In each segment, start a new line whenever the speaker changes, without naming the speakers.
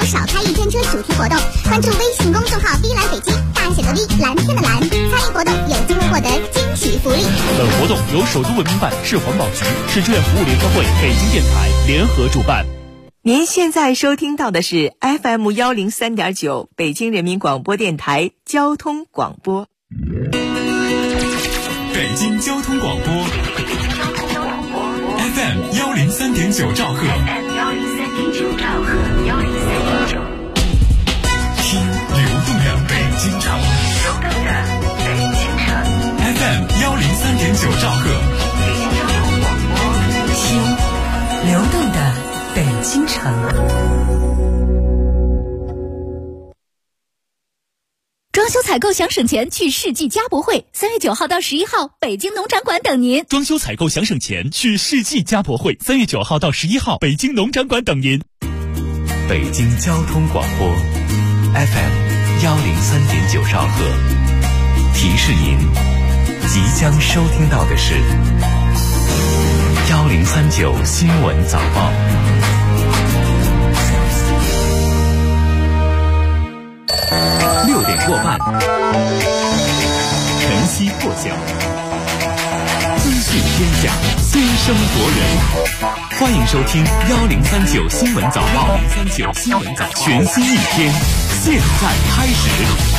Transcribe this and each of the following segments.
少开一天车主题活动，关注微信公众号“碧蓝北京”，大写的 V， 蓝天的蓝，参与活动有机会获得惊喜福利。
本活动由首都文明办、市环保局、市志愿服务联合会、北京电台联合主办。
您现在收听到的是 FM 103.9北京人民广播电台交通广播。
北京交通广播 FM 103.9兆赫，听流动的北京城，FM 103.9兆赫，
听流动的北京城。
装修采购想省钱，去世纪家博会，3月9号到11号，北京农展馆等您。
装修采购想省钱，去世纪家博会，3月9号到11号，北京农展馆等您。
北京交通广播 FM 103.9兆赫，提示您即将收听到的是1039新闻早报。6点过半，晨曦破晓，资讯天下，先声夺人。欢迎收听1039新闻早报，1039新闻早报，全新一天，现在开始。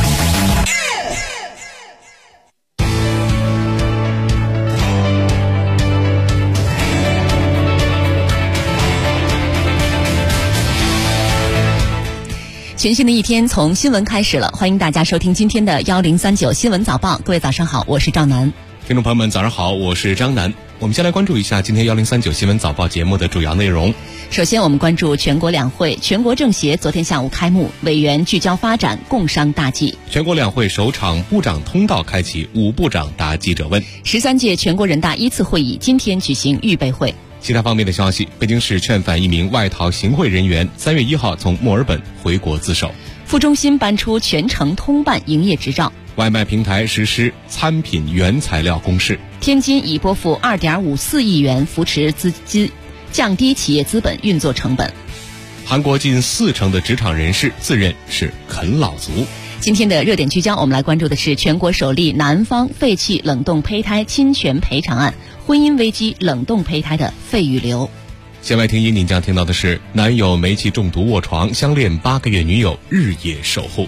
全新的一天从新闻开始了，欢迎大家收听今天的1039新闻早报。各位早上好，我是赵楠。
听众朋友们早上好，我是张楠。我们先来关注一下今天1039新闻早报节目的主要内容。
首先我们关注全国两会，全国政协昨天下午开幕，委员聚焦发展，共商大计。
全国两会首场部长通道开启，5部长答记者问。
13届全国人大1次会议今天举行预备会。
其他方面的消息，北京市劝返一名外逃行贿人员，3月1号从墨尔本回国自首。
副中心颁出全程通办营业执照。
外卖平台实施餐品原材料公示。
天津已拨付2.54亿元扶持资金，降低企业资本运作成本。
韩国近40%的职场人士自认是啃老族。
今天的热点聚焦，我们来关注的是全国首例男方废弃冷冻胚胎侵权赔偿案，婚姻危机冷冻胚胎的费与流。
线外听音您将听到的是，男友煤气中毒卧床，相恋8个月女友日夜守护。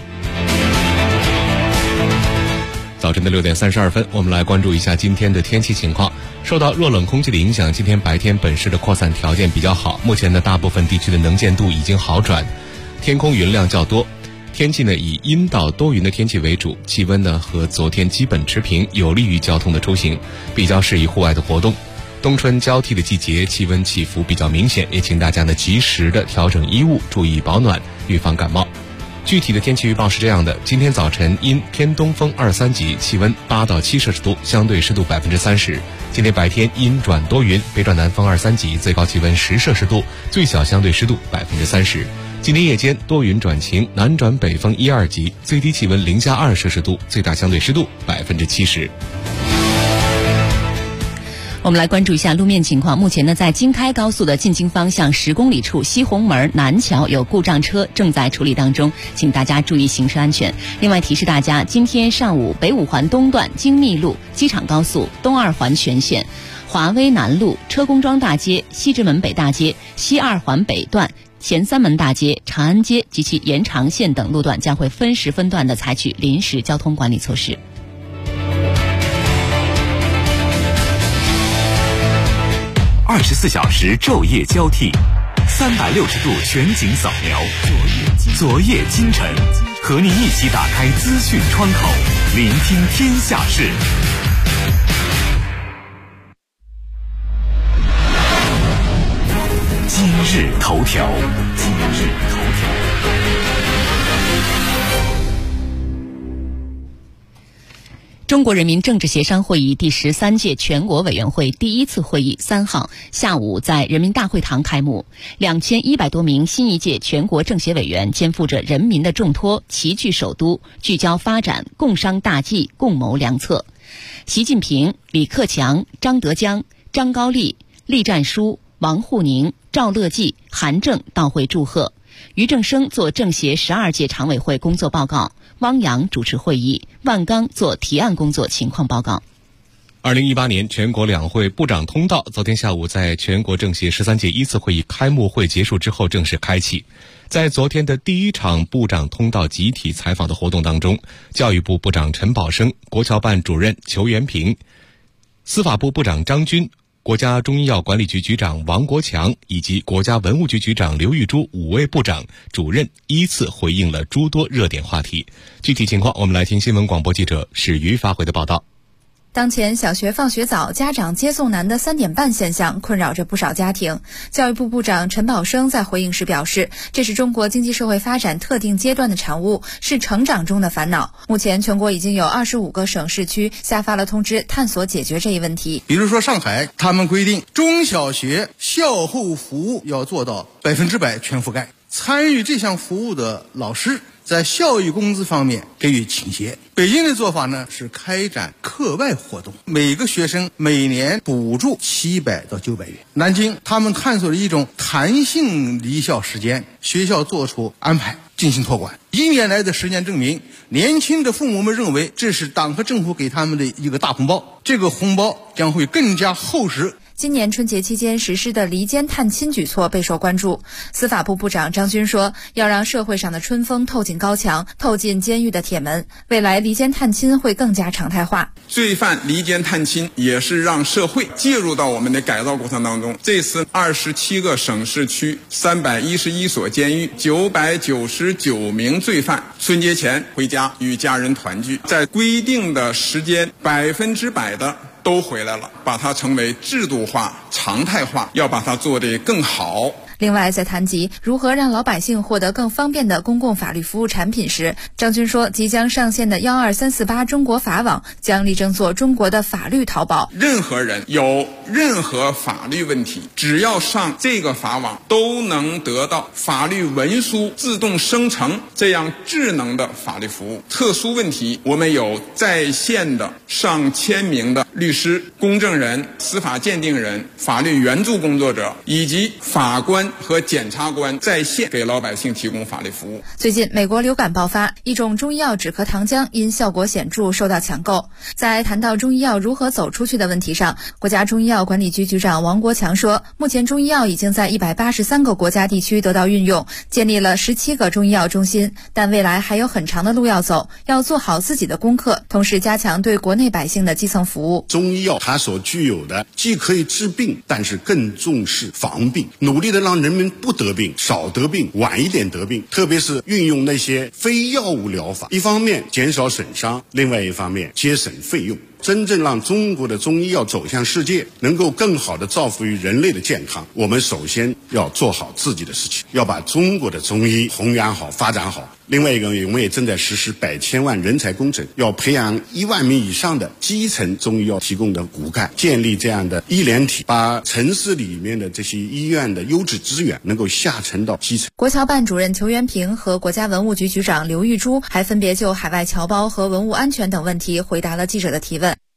早晨的6点32分，我们来关注一下今天的天气情况。受到弱冷空气的影响，今天白天本市的扩散条件比较好，目前呢大部分地区的能见度已经好转，天空云量较多，天气呢以阴到多云的天气为主，气温呢和昨天基本持平，有利于交通的出行，比较适宜户外的活动。冬春交替的季节，气温起伏比较明显，也请大家呢及时的调整衣物，注意保暖，预防感冒。具体的天气预报是这样的：今天早晨阴偏东风2、3级，气温8到7摄氏度，相对湿度30%。今天白天阴转多云，北转南风2、3级，最高气温10摄氏度，最小相对湿度30%。今天夜间多云转晴，南转北风1、2级，最低气温0下2摄氏度，最大相对湿度70%。
我们来关注一下路面情况。目前呢，在京开高速的进京方向10公里处西红门南桥有故障车正在处理当中，请大家注意行车安全。另外提示大家，今天上午北五环东段京密路、机场高速东二环全线、华威南路、车公庄大街、西直门北大街、西二环北段、前三门大街、长安街及其延长线等路段将会分时分段地采取临时交通管理措施。
24小时昼夜交替，360度全景扫描，昨夜今晨，和您一起打开资讯窗口，聆听天下事。今日头条。
中国人民政治协商会议第13届全国委员会第1次会议3号下午在人民大会堂开幕，2100多名新一届全国政协委员肩负着人民的重托，齐聚首都，聚焦发展，共商大计，共谋良策。习近平、李克强、张德江、张高丽、栗战书、王沪宁、赵乐际、韩正到会祝贺。 俞正声做政协12届常委会工作报告，汪洋主持会议，万钢做提案工作情况报告。
2018年全国两会部长通道昨天下午在全国政协13届1次会议开幕会结束之后正式开启。在昨天的第一场部长通道集体采访的活动当中，教育部部长陈宝生、国侨办主任裘元平、司法部部长张军、国家中医药管理局局长王国强以及国家文物局局长刘玉珠5位部长主任依次回应了诸多热点话题。具体情况我们来听新闻广播记者史瑜发回的报道。
当前小学放学早、家长接送难的3点半现象困扰着不少家庭。教育部部长陈宝生在回应时表示，这是中国经济社会发展特定阶段的产物，是成长中的烦恼。目前全国已经有25个省市区下发了通知，探索解决这一问题。
比如说上海，他们规定中小学校后服务要做到100%全覆盖，参与这项服务的老师在校育工资方面给予倾斜。北京的做法呢是开展课外活动，每个学生每年补助700到900元。南京他们探索了一种弹性离校时间，学校做出安排进行托管。1年来的实践证明，年轻的父母们认为这是党和政府给他们的一个大红包，这个红包将会更加厚实。
今年春节期间实施的离间探亲举措备受关注。司法部部长张军说，要让社会上的春风透进高墙，透进监狱的铁门，未来离间探亲会更加常态化。
罪犯离间探亲也是让社会介入到我们的改造过程当中。这次27个省市区311所监狱999名罪犯春节前回家与家人团聚，在规定的时间100%的都回来了，把它成为制度化、常态化，要把它做得更好。
另外，在谈及如何让老百姓获得更方便的公共法律服务产品时，张军说，即将上线的12348中国法网将力争做中国的法律淘宝。
任何人有任何法律问题，只要上这个法网，都能得到法律文书自动生成这样智能的法律服务。特殊问题，我们有在线的上千名的律师、公证人、司法鉴定人、法律援助工作者以及法官和检察官在线给老百姓提供法律服务。
最近美国流感爆发，一种中医药止咳糖浆因效果显著受到抢购。在谈到中医药如何走出去的问题上，国家中医药管理局局长王国强说，目前中医药已经在183个国家地区得到运用，建立了17个中医药中心，但未来还有很长的路要走，要做好自己的功课，同时加强对国内百姓的基层服务。
中医药它所具有的既可以治病，但是更重视防病，努力的让人们不得病、少得病、晚一点得病，特别是运用那些非药物疗法，一方面减少损伤，另外一方面节省费用，真正让中国的中医药走向世界，能够更好地造福于人类的健康，我们首先要做好自己的事情，要把中国的中医弘扬好、发展好。另外一个，我们也正在实施100千万人才工程，要培养1万名以上的基层中医药提供的骨干，建立这样的医联体，把城市里面的这些医院的优质资源能够下沉到基层。
国侨办主任裘元平和国家文物局局长刘玉珠还分别就海外侨胞和文物安全等问题回答了记者的提问。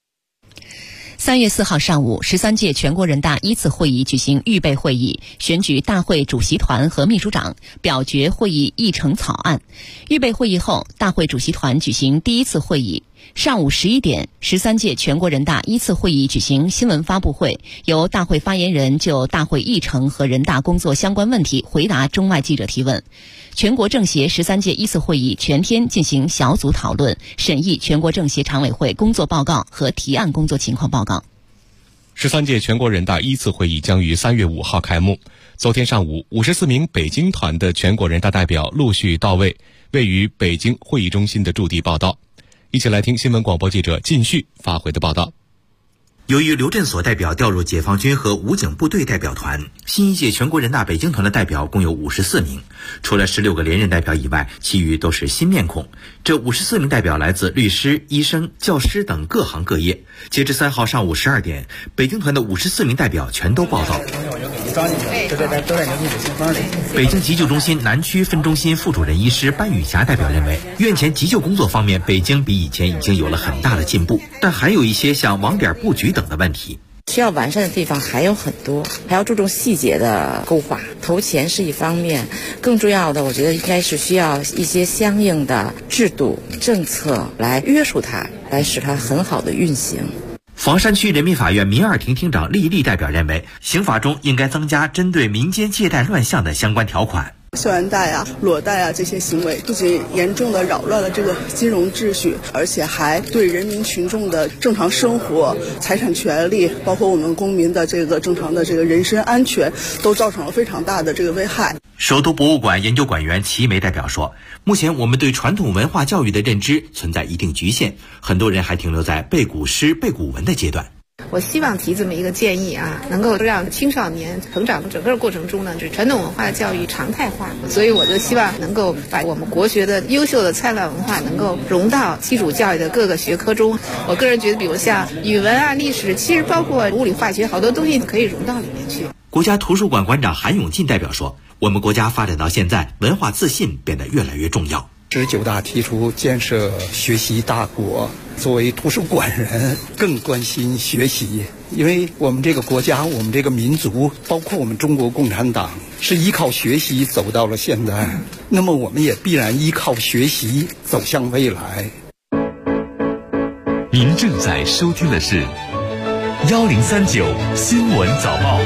3月4号上午，13届全国人大1次会议举行预备会议，选举大会主席团和秘书长，表决会议议程草案。预备会议后，大会主席团举行第1次会议。上午11点，13届全国人大1次会议举行新闻发布会，由大会发言人就大会议程和人大工作相关问题回答中外记者提问。全国政协13届1次会议全天进行小组讨论，审议全国政协常委会工作报告和提案工作情况报告。
13届全国人大1次会议将于3月5号开幕。昨天上午，54名北京团的全国人大代表陆续到位，位于北京会议中心的驻地报到。一起来听新闻广播记者靳旭发回的报道。
由于刘振所代表调入解放军和武警部队代表团，新一届全国人大北京团的代表共有54名，除了16个连任代表以外，其余都是新面孔。这54名代表来自律师、医生、教师等各行各业。截至3号上午12点，北京团的54名代表全都报到。北京急救中心南区分中心副主任医师班宇霞代表认为，院前急救工作方面，北京比以前已经有了很大的进步，但还有一些像网点布局等的问题。
需要完善的地方还有很多，还要注重细节的勾画。投钱是一方面，更重要的我觉得应该是需要一些相应的制度政策来约束它，来使它很好的运行。
房山区人民法院民二庭庭长厉丽代表认为，刑法中应该增加针对民间借贷乱象的相关条款。
校园贷啊、裸贷啊这些行为，不仅严重的扰乱了这个金融秩序，而且还对人民群众的正常生活、财产权利，包括我们公民的这个正常的这个人身安全，都造成了非常大的这个危害。
首都博物馆研究馆员齐梅代表说，目前我们对传统文化教育的认知存在一定局限，很多人还停留在背古诗、背古文的阶段。
我希望提这么一个建议啊，能够让青少年成长的整个过程中呢，传统文化的教育常态化。所以我就希望能够把我们国学的优秀的灿烂文化能够融到基础教育的各个学科中。我个人觉得，比如像语文啊、历史，其实包括物理、化学，好多东西可以融到里面去。
国家图书馆馆长韩永进代表说，我们国家发展到现在，文化自信变得越来越重要。
19大提出建设学习大国，作为图书馆人更关心学习，因为我们这个国家、我们这个民族，包括我们中国共产党，是依靠学习走到了现在，那么我们也必然依靠学习走向未来。
您正在收听的是1039新闻早报。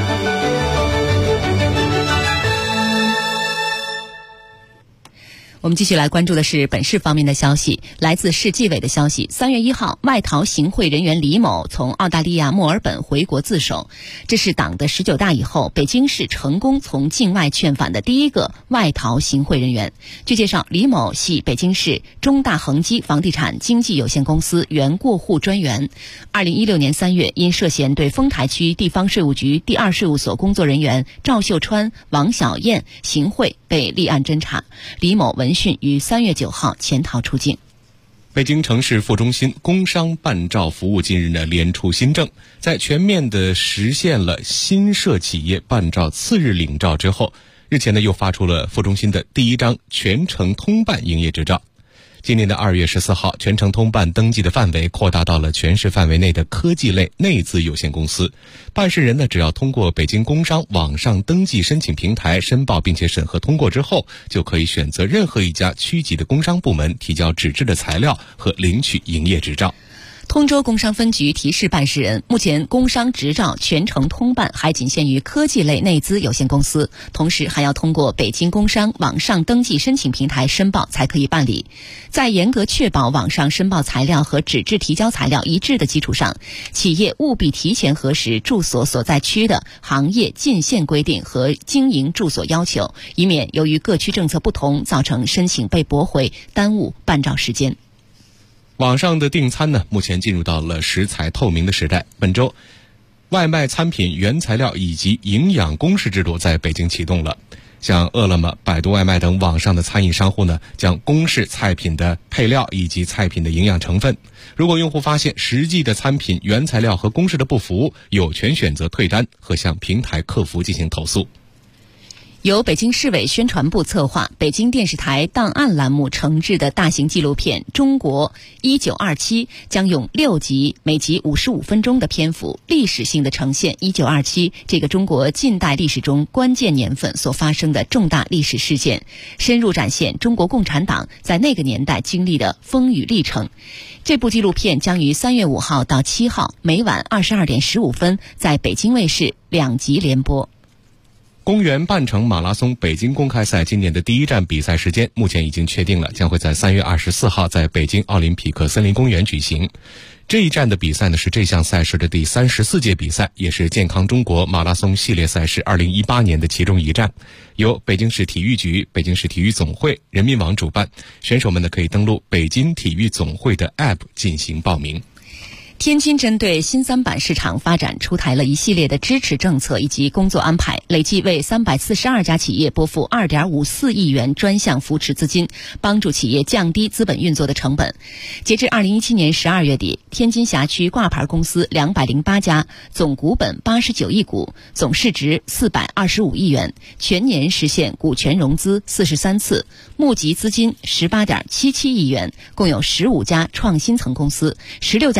我们继续来关注的是本市方面的消息。来自市纪委的消息，3月1号，外逃行贿人员李某从澳大利亚墨尔本回国自首。这是党的19大以后，北京市成功从境外劝返的第一个外逃行贿人员。据介绍，李某系北京市中大恒基房地产经纪有限公司原过户专员。2016年3月，因涉嫌对丰台区地方税务局第2税务所工作人员赵秀川、王小燕行贿，被立案侦查。李某闻讯于3月9号潜逃出境。
北京城市副中心工商办照服务近日呢连出新政，在全面的实现了新设企业办照次日领照之后，日前呢又发出了副中心的第一张全程通办营业执照。今年的2月14号，全程通办登记的范围扩大到了全市范围内的科技类内资有限公司。办事人呢，只要通过北京工商网上登记申请平台申报并且审核通过之后，就可以选择任何一家区级的工商部门提交纸质的材料和领取营业执照。
通州工商分局提示办事人，目前工商执照全程通办还仅限于科技类内资有限公司，同时还要通过北京工商网上登记申请平台申报才可以办理。在严格确保网上申报材料和纸质提交材料一致的基础上，企业务必提前核实住所所在区的行业禁限规定和经营住所要求，以免由于各区政策不同造成申请被驳回，耽误办照时间。
网上的订餐呢，目前进入到了食材透明的时代。本周，外卖餐品原材料以及营养公示制度在北京启动了。像饿了么、百度外卖等网上的餐饮商户呢，将公示菜品的配料以及菜品的营养成分。如果用户发现实际的餐品原材料和公示的不符，有权选择退单和向平台客服进行投诉。
由北京市委宣传部策划，北京电视台档案栏目承制的大型纪录片《中国1927》将用6集，每集55分钟的篇幅，历史性的呈现1927这个中国近代历史中关键年份所发生的重大历史事件，深入展现中国共产党在那个年代经历的风雨历程。这部纪录片将于3月5号到7号每晚22点15分在北京卫视2集联播。
公园半程马拉松北京公开赛今年的第一站比赛时间目前已经确定了，将会在3月24号在北京奥林匹克森林公园举行。这一站的比赛呢是这项赛事的第34届比赛，也是健康中国马拉松系列赛事2018年的其中一站，由北京市体育局、北京市体育总会、人民网主办。选手们呢可以登录北京体育总会的 App 进行报名。
天津针对新三板市场发展出台了一系列的支持政策以及工作安排，累计为342家企业拨付2.54亿元专项扶持资金，帮助企业降低资本运作的成本。截至2017年12月底，天津辖区挂牌公司208家，总股本89亿股，总市值425亿元，全年实现股权融资43次，募集资金18.77亿元，共有15家创新层公司，16家公司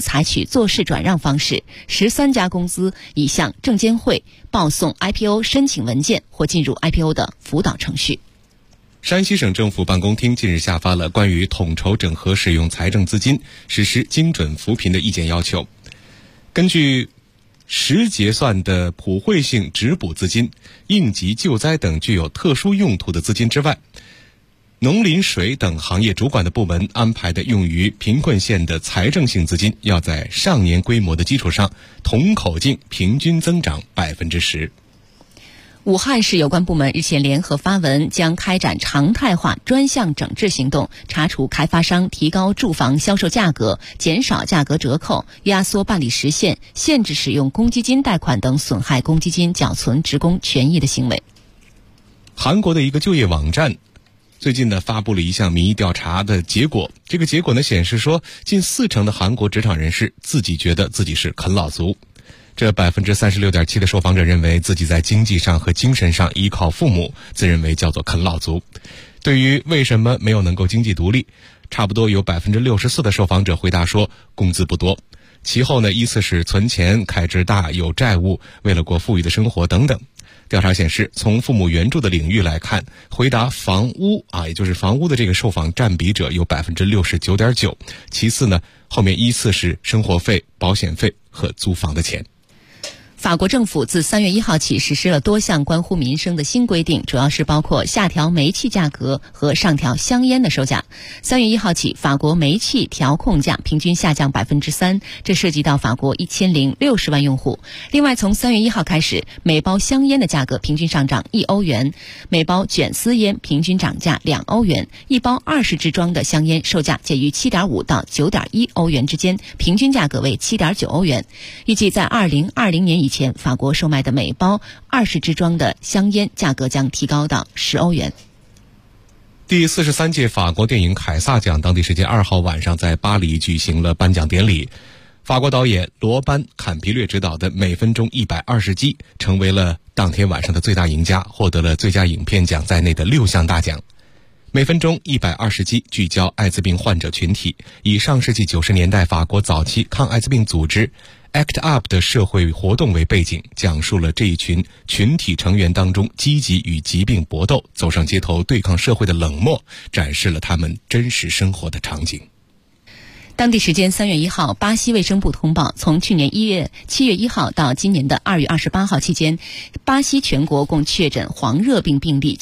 采取做事转让方式，13家公司已向证监会报送 IPO 申请文件或进入 IPO 的辅导程序。
山西省政府办公厅近日下发了关于统筹整合使用财政资金、实施精准扶贫的意见要求。根据实结算的普惠性直补资金、应急救灾等具有特殊用途的资金之外，农林水等行业主管的部门安排的用于贫困县的财政性资金，要在上年规模的基础上同口径平均增长10%。
武汉市有关部门日前联合发文，将开展常态化专项整治行动，查处开发商提高住房销售价格、减少价格折扣、压缩办理时限、限制使用公积金贷款等损害公积金缴存职工权益的行为。
韩国的一个就业网站最近呢发布了一项民意调查的结果，这个结果呢显示说，近40%的韩国职场人士自己觉得自己是啃老族。这 36.7% 的受访者认为自己在经济上和精神上依靠父母，自认为叫做啃老族。对于为什么没有能够经济独立，差不多有 64% 的受访者回答说工资不多。其后呢，依次是存钱、开支大、有债务、为了过富裕的生活等等。调查显示，从父母援助的领域来看，回答房屋也就是房屋的这个受访占比者有 69.9%， 其次呢，后面依次是生活费、保险费和租房的钱。
法国政府自3月1号起实施了多项关乎民生的新规定，主要是包括下调煤气价格和上调香烟的售价。3月1号起，法国煤气调控价平均下降 3%， 这涉及到法国1060万用户。另外，从3月1号开始，每包香烟的价格平均上涨1欧元，每包卷丝烟平均涨价2欧元，一包20支装的香烟售价介于 7.5 到 9.1 欧元之间，平均价格为 7.9 欧元。预计在2020年以前，法国售卖的每包20支装的香烟价格将提高到10欧元。
第43届法国电影凯撒奖当地时间2号晚上在巴黎举行了颁奖典礼。法国导演罗班·坎皮略执导的《每分钟120击》成为了当天晚上的最大赢家，获得了最佳影片奖在内的6项大奖。每分钟120击聚焦艾滋病患者群体，以上世纪90年代法国早期抗艾滋病组织ACT UP 的社会活动为背景，讲述了这一群群体成员当中积极与疾病搏斗、走上街头对抗社会的冷漠，展示了他们真实生活的场景。
当地时间3月1号，巴西卫生部通报，从去年7月1号到今年的2月28号期间，巴西全国共确诊黄热病病例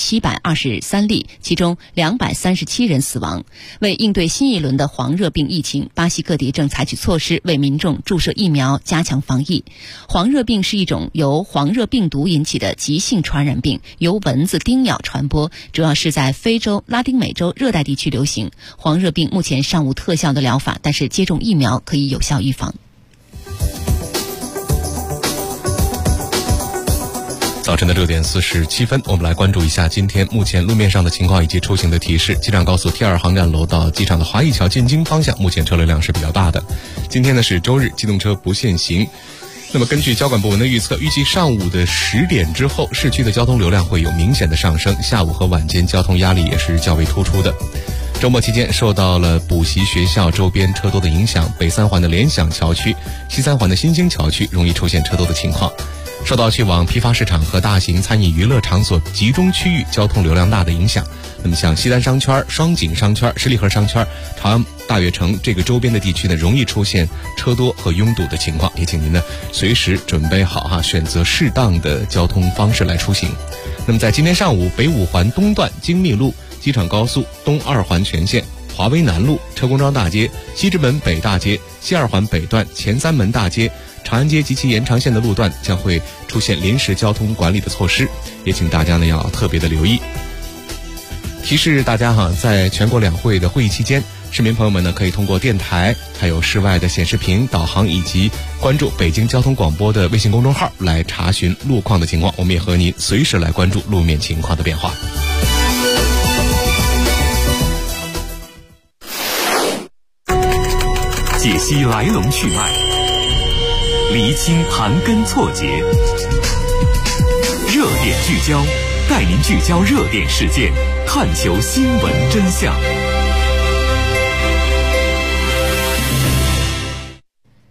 723例，其中237人死亡。为应对新一轮的黄热病疫情，巴西各地正采取措施为民众注射疫苗，加强防疫。黄热病是一种由黄热病毒引起的急性传染病，由蚊子叮咬传播，主要是在非洲、拉丁美洲热带地区流行。黄热病目前尚无特效的疗法，但是接种疫苗可以有效预防。
早晨的6点47分，我们来关注一下今天目前路面上的情况以及出行的提示。机场高速 T2 航站楼到机场的华谊桥进京方向，目前车流量是比较大的。今天呢是周日，机动车不限行。那么根据交管部门的预测，预计上午的10点之后，市区的交通流量会有明显的上升，下午和晚间交通压力也是较为突出的。周末期间受到了补习学校周边车多的影响，北三环的联想桥区、西三环的新兴桥区容易出现车多的情况。受到去往批发市场和大型餐饮娱乐场所集中区域交通流量大的影响，那么像西单商圈、双井商圈、十里河商圈、朝阳大悦城这个周边的地区呢，容易出现车多和拥堵的情况，也请您呢随时准备好选择适当的交通方式来出行。那么在今天上午，北五环东段京密路、机场高速东2环全线、华威南路、车公庄大街、西直门北大街、西2环北段、前三门大街、长安街及其延长线的路段将会出现临时交通管理的措施，也请大家呢要特别的留意。提示大家在全国两会的会议期间，市民朋友们呢可以通过电台、还有室外的显示屏、导航以及关注北京交通广播的微信公众号来查询路况的情况。我们也和您随时来关注路面情况的变化。
解析来龙去脉，厘清盘根错节，热点聚焦，带您聚焦热点事件，探求新闻真相。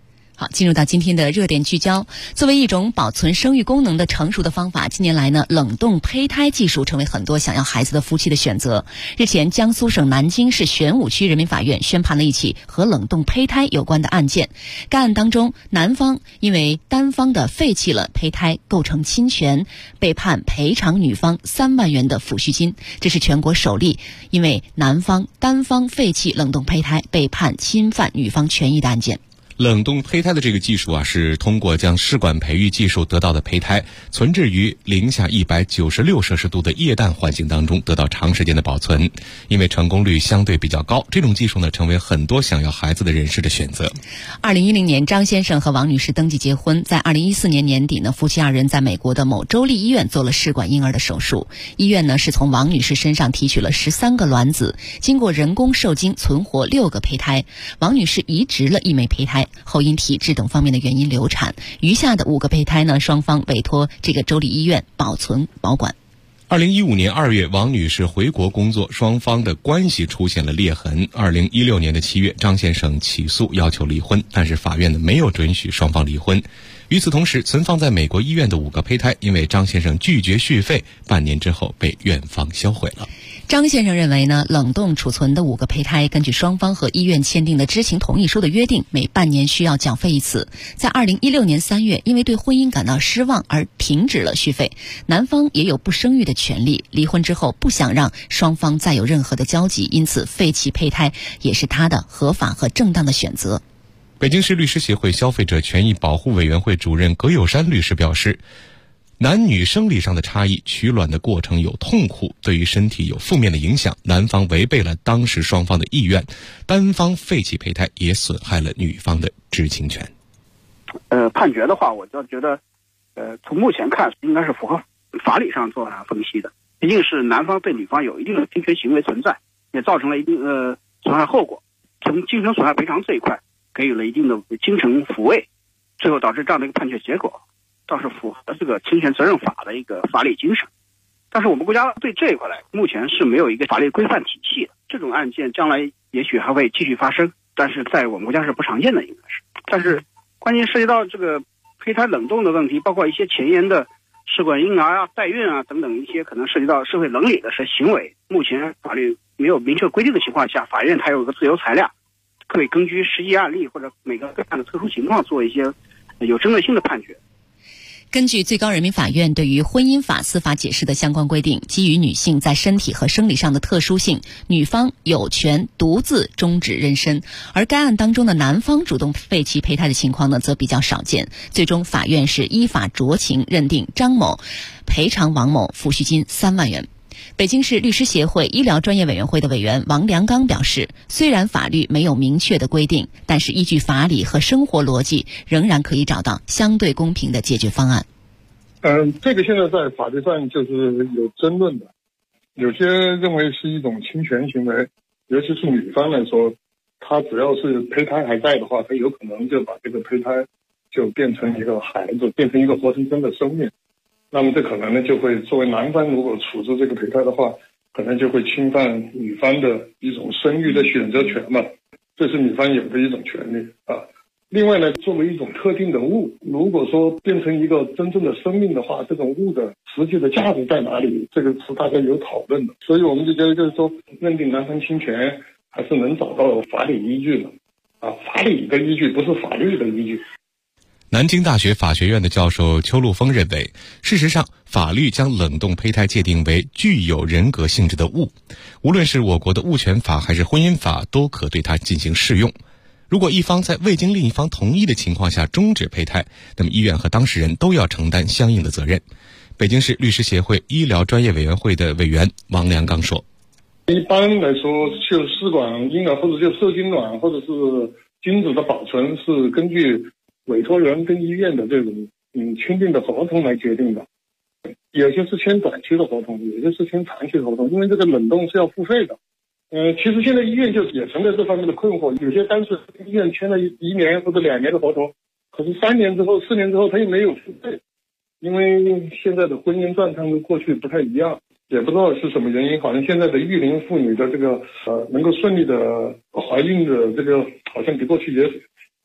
好，进入到今天的热点聚焦。作为一种保存生育功能的成熟的方法，近年来呢，冷冻胚胎技术成为很多想要孩子的夫妻的选择。日前，江苏省南京市玄武区人民法院宣判了一起和冷冻胚胎有关的案件。该案当中，男方因为单方的废弃了胚胎构成侵权，被判赔偿女方3万元的抚恤金。这是全国首例因为男方单方废弃冷冻胚胎被判侵犯女方权益的案件。
冷冻胚胎的这个技术是通过将试管培育技术得到的胚胎存置于零下196摄氏度的液氮环境当中，得到长时间的保存。因为成功率相对比较高，这种技术呢成为很多想要孩子的人士的选择。
2010年，张先生和王女士登记结婚，在2014年年底呢，夫妻2人在美国的某州立医院做了试管婴儿的手术。医院呢是从王女士身上提取了13个卵子，经过人工受精存活6个胚胎。王女士移植了1枚胚胎，后因体质等方面的原因流产，余下的5个胚胎呢，双方委托这个州立医院保存保管。
2015年2月，王女士回国工作，双方的关系出现了裂痕。2016年的7月，张先生起诉要求离婚，但是法院呢没有准许双方离婚。与此同时，存放在美国医院的5个胚胎，因为张先生拒绝续费，半年之后被院方销毁了。
张先生认为呢，冷冻储存的5个胚胎，根据双方和医院签订的知情同意书的约定，每半年需要缴费1次。在2016年3月，因为对婚姻感到失望而停止了续费。男方也有不生育的权利，离婚之后不想让双方再有任何的交集，因此废弃胚胎也是他的合法和正当的选择。
北京市律师协会消费者权益保护委员会主任葛友山律师表示，男女生理上的差异，取卵的过程有痛苦，对于身体有负面的影响，男方违背了当时双方的意愿，单方废弃胚胎也损害了女方的知情权。
判决的话，我就觉得从目前看应该是符合法理上做分析的，毕竟是男方对女方有一定的侵权行为存在，也造成了一定损害后果，从精神损害赔偿这一块给予了一定的精神抚慰，最后导致这样的一个判决结果，倒是符合这个侵权责任法的一个法理精神。但是我们国家对这一块来，目前是没有一个法律规范体系的，这种案件将来也许还会继续发生，但是在我们国家是不常见的，应该是。但是关键涉及到这个胚胎冷冻的问题，包括一些前沿的试管婴儿代孕等等一些可能涉及到社会伦理的行为，目前法律没有明确规定的情况下，法院它有个自由裁量，可以根据实际案例或者每个个案的特殊情况做一些有针对性的判决。
根据最高人民法院对于婚姻法司法解释的相关规定，基于女性在身体和生理上的特殊性，女方有权独自终止妊娠，而该案当中的男方主动废弃胚胎的情况呢，则比较少见。最终法院是依法酌情认定张某赔偿王某抚恤金3万元。北京市律师协会医疗专业委员会的委员王良刚表示，虽然法律没有明确的规定，但是依据法理和生活逻辑，仍然可以找到相对公平的解决方案。
这个现在在法律上就是有争论的，有些认为是一种侵权行为，尤其是女方来说，她只要是胚胎还在的话，她有可能就把这个胚胎就变成一个孩子，变成一个活生生的生命。那么这可能呢就会作为男方如果处置这个胚胎的话，可能就会侵犯女方的一种生育的选择权嘛，这是女方有的一种权利啊。另外呢，作为一种特定的物，如果说变成一个真正的生命的话，这种物的实际的价值在哪里，这个是大家有讨论的。所以我们就觉得就是说，认定男方侵权还是能找到法理依据的啊，法理的依据不是法律的依据。
南京大学法学院的教授邱路峰认为，事实上，法律将冷冻胚胎界定为具有人格性质的物，无论是我国的物权法还是婚姻法，都可对它进行适用。如果一方在未经另一方同意的情况下终止胚胎，那么医院和当事人都要承担相应的责任。北京市律师协会医疗专业委员会的委员王良刚说，
一般来说，就试管婴儿或者就受精卵或者是精子的保存是根据委托人跟医院的这种签订的合同来决定的，有些是签短期的合同，有些是签长期的合同，因为这个冷冻是要付费的。其实现在医院就也存在这方面的困惑，有些当时医院签了1年或者2年的合同，可是3年之后、4年之后他又没有付费，因为现在的婚姻状况跟过去不太一样，也不知道是什么原因，好像现在的育龄妇女的这个能够顺利的怀孕的这个好像比过去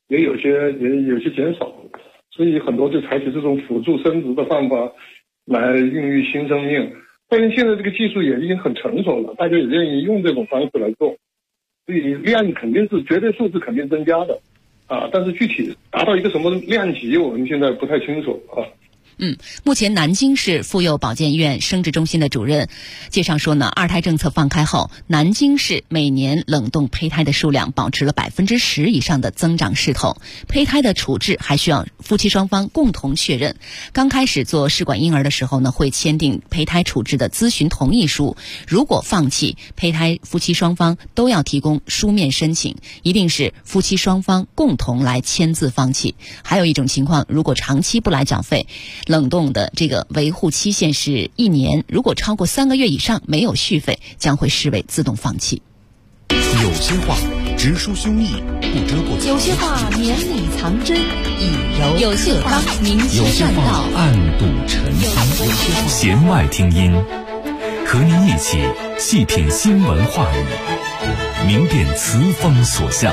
也有些减少，所以很多就采取这种辅助生殖的方法来孕育新生命。但是现在这个技术也已经很成熟了，大家也愿意用这种方式来做，所以量肯定是绝对数字肯定增加的啊，但是具体达到一个什么量级，我们现在不太清楚啊。
目前南京市妇幼保健院生殖中心的主任介绍说呢，二胎政策放开后，南京市每年冷冻胚胎的数量保持了10%以上的增长势头。胚胎的处置还需要夫妻双方共同确认。刚开始做试管婴儿的时候呢，会签订胚胎处置的咨询同意书。如果放弃，胚胎夫妻双方都要提供书面申请，一定是夫妻双方共同来签字放弃。还有一种情况，如果长期不来缴费，冷冻的这个维护期限是1年，如果超过3个月以上没有续费，将会视为自动放弃。
有些话直抒胸臆，不遮过
有些话绵里藏针，以柔
有些话明
有些
善道，
暗度陈仓，弦外听音，和您一起细品新闻话语，明辨词风所向。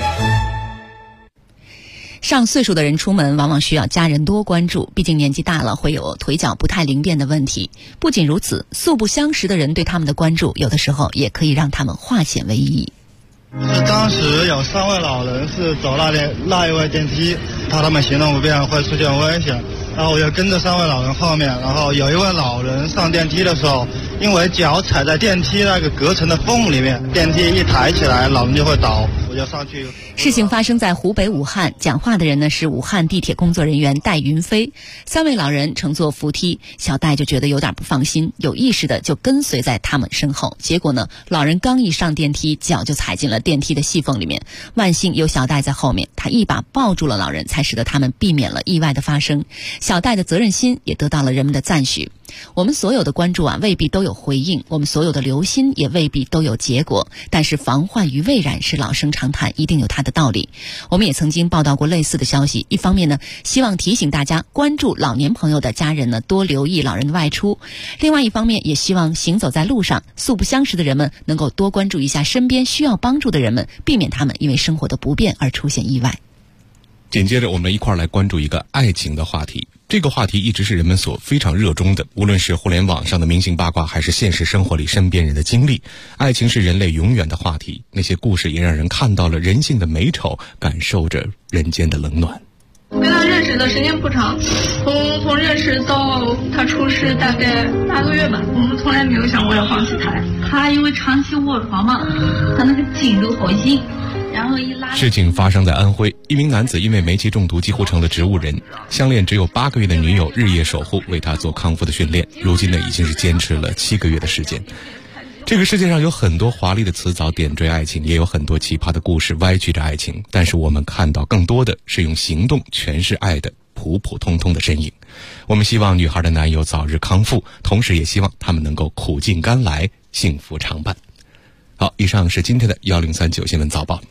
上岁数的人出门往往需要家人多关注，毕竟年纪大了会有腿脚不太灵便的问题。不仅如此，素不相识的人对他们的关注，有的时候也可以让他们化险为夷。
是当时有3位老人是走那一位电梯，怕他们行动不便会出现危险，然后我就跟着3位老人后面，然后有一位老人上电梯的时候，因为脚踩在电梯那个隔层的缝里面，电梯一抬起来，老人就会倒，我就上去。
事情发生在湖北武汉，讲话的人呢是武汉地铁工作人员戴云飞。3位老人乘坐扶梯，小戴就觉得有点不放心，有意识的就跟随在他们身后。结果呢，老人刚一上电梯，脚就踩进了电梯的细缝里面。万幸有小戴在后面，他一把抱住了老人，才使得他们避免了意外的发生。小戴的责任心也得到了人们的赞许。我们所有的关注未必都有回应，我们所有的留心也未必都有结果，但是防患于未然是老生常谈，一定有它的道理。我们也曾经报道过类似的消息，一方面呢，希望提醒大家关注老年朋友的家人呢多留意老人的外出，另外一方面也希望行走在路上素不相识的人们能够多关注一下身边需要帮助的人们，避免他们因为生活的不便而出现意外。
紧接着我们一块儿来关注一个爱情的话题。这个话题一直是人们所非常热衷的，无论是互联网上的明星八卦，还是现实生活里身边人的经历，爱情是人类永远的话题。那些故事也让人看到了人性的美丑，感受着人间的冷暖。
跟他认识的时间不长，从认识到他出事大概8个月吧，我们从来没有想过要放弃他。他因为长期卧床嘛，他那个颈都好硬，然后一拉。
事情发生在安徽，一名男子因为煤气中毒几乎成了植物人，相恋只有8个月的女友日夜守护，为他做康复的训练，如今呢已经是坚持了7个月的时间。这个世界上有很多华丽的词藻点缀爱情，也有很多奇葩的故事歪曲着爱情，但是我们看到更多的是用行动诠释爱的普普通通的身影。我们希望女孩的男友早日康复，同时也希望他们能够苦尽甘来，幸福常伴。好，以上是今天的1039新闻早报。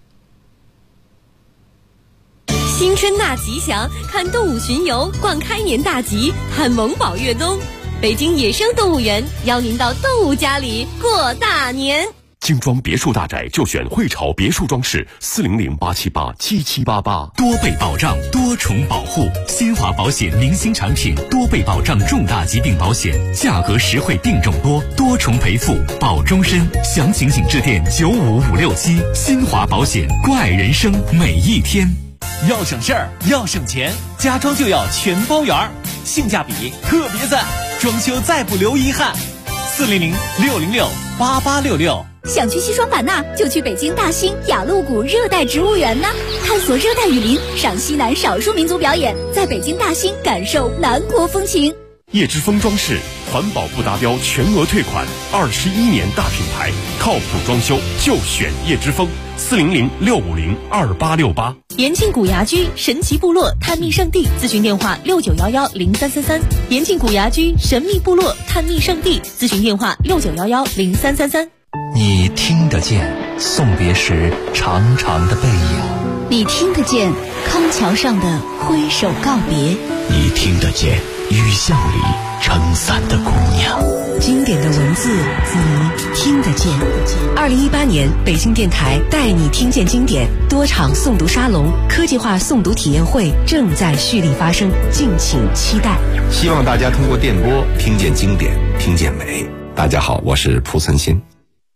新春大吉祥，看动物巡游，逛开年大吉，看萌宝越冬。北京野生动物园邀您到动物家里过大年。
精装别墅大宅就选汇潮别墅装饰，400-878-7788，
多倍保障，多重保护。新华保险明星产品，多倍保障重大疾病保险，价格实惠，病重多，多重赔付，保终身。详情请致电95567。新华保险，关爱人生每一天。
要省事儿，要省钱，家装就要全包圆，性价比特别赞，装修再不留遗憾。400-606-8866。
想去西双版纳，就去北京大兴雅鹿谷热带植物园呢，探索热带雨林，赏西南少数民族表演，在北京大兴感受南国风情。
叶之峰装饰，环保不达标全额退款，21年大品牌，靠谱装修就选叶之峰。400-650-2868。
延庆古崖居神奇部落探秘圣地，咨询电话6911-0333。延庆古崖居神秘部落探秘圣地，咨询电话6911-0333。
你听得见送别时长长的背影，
你听得见康桥上的挥手告别，
你听得见雨巷里撑伞的姑娘。
经典的文字，你听得见。
2018年，北京电台带你听见经典多场诵读沙龙、科技化诵读体验会正在蓄力发生，敬请期待。
希望大家通过电波听见经典，听见美。大家好，我是蒲存昕。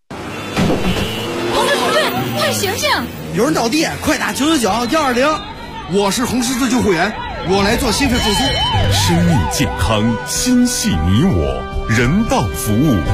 红队，快醒醒！
有人倒地，快打999-120。我是红十字救护员，我来做心肺复苏。
生命健康，心系你我，人道服务。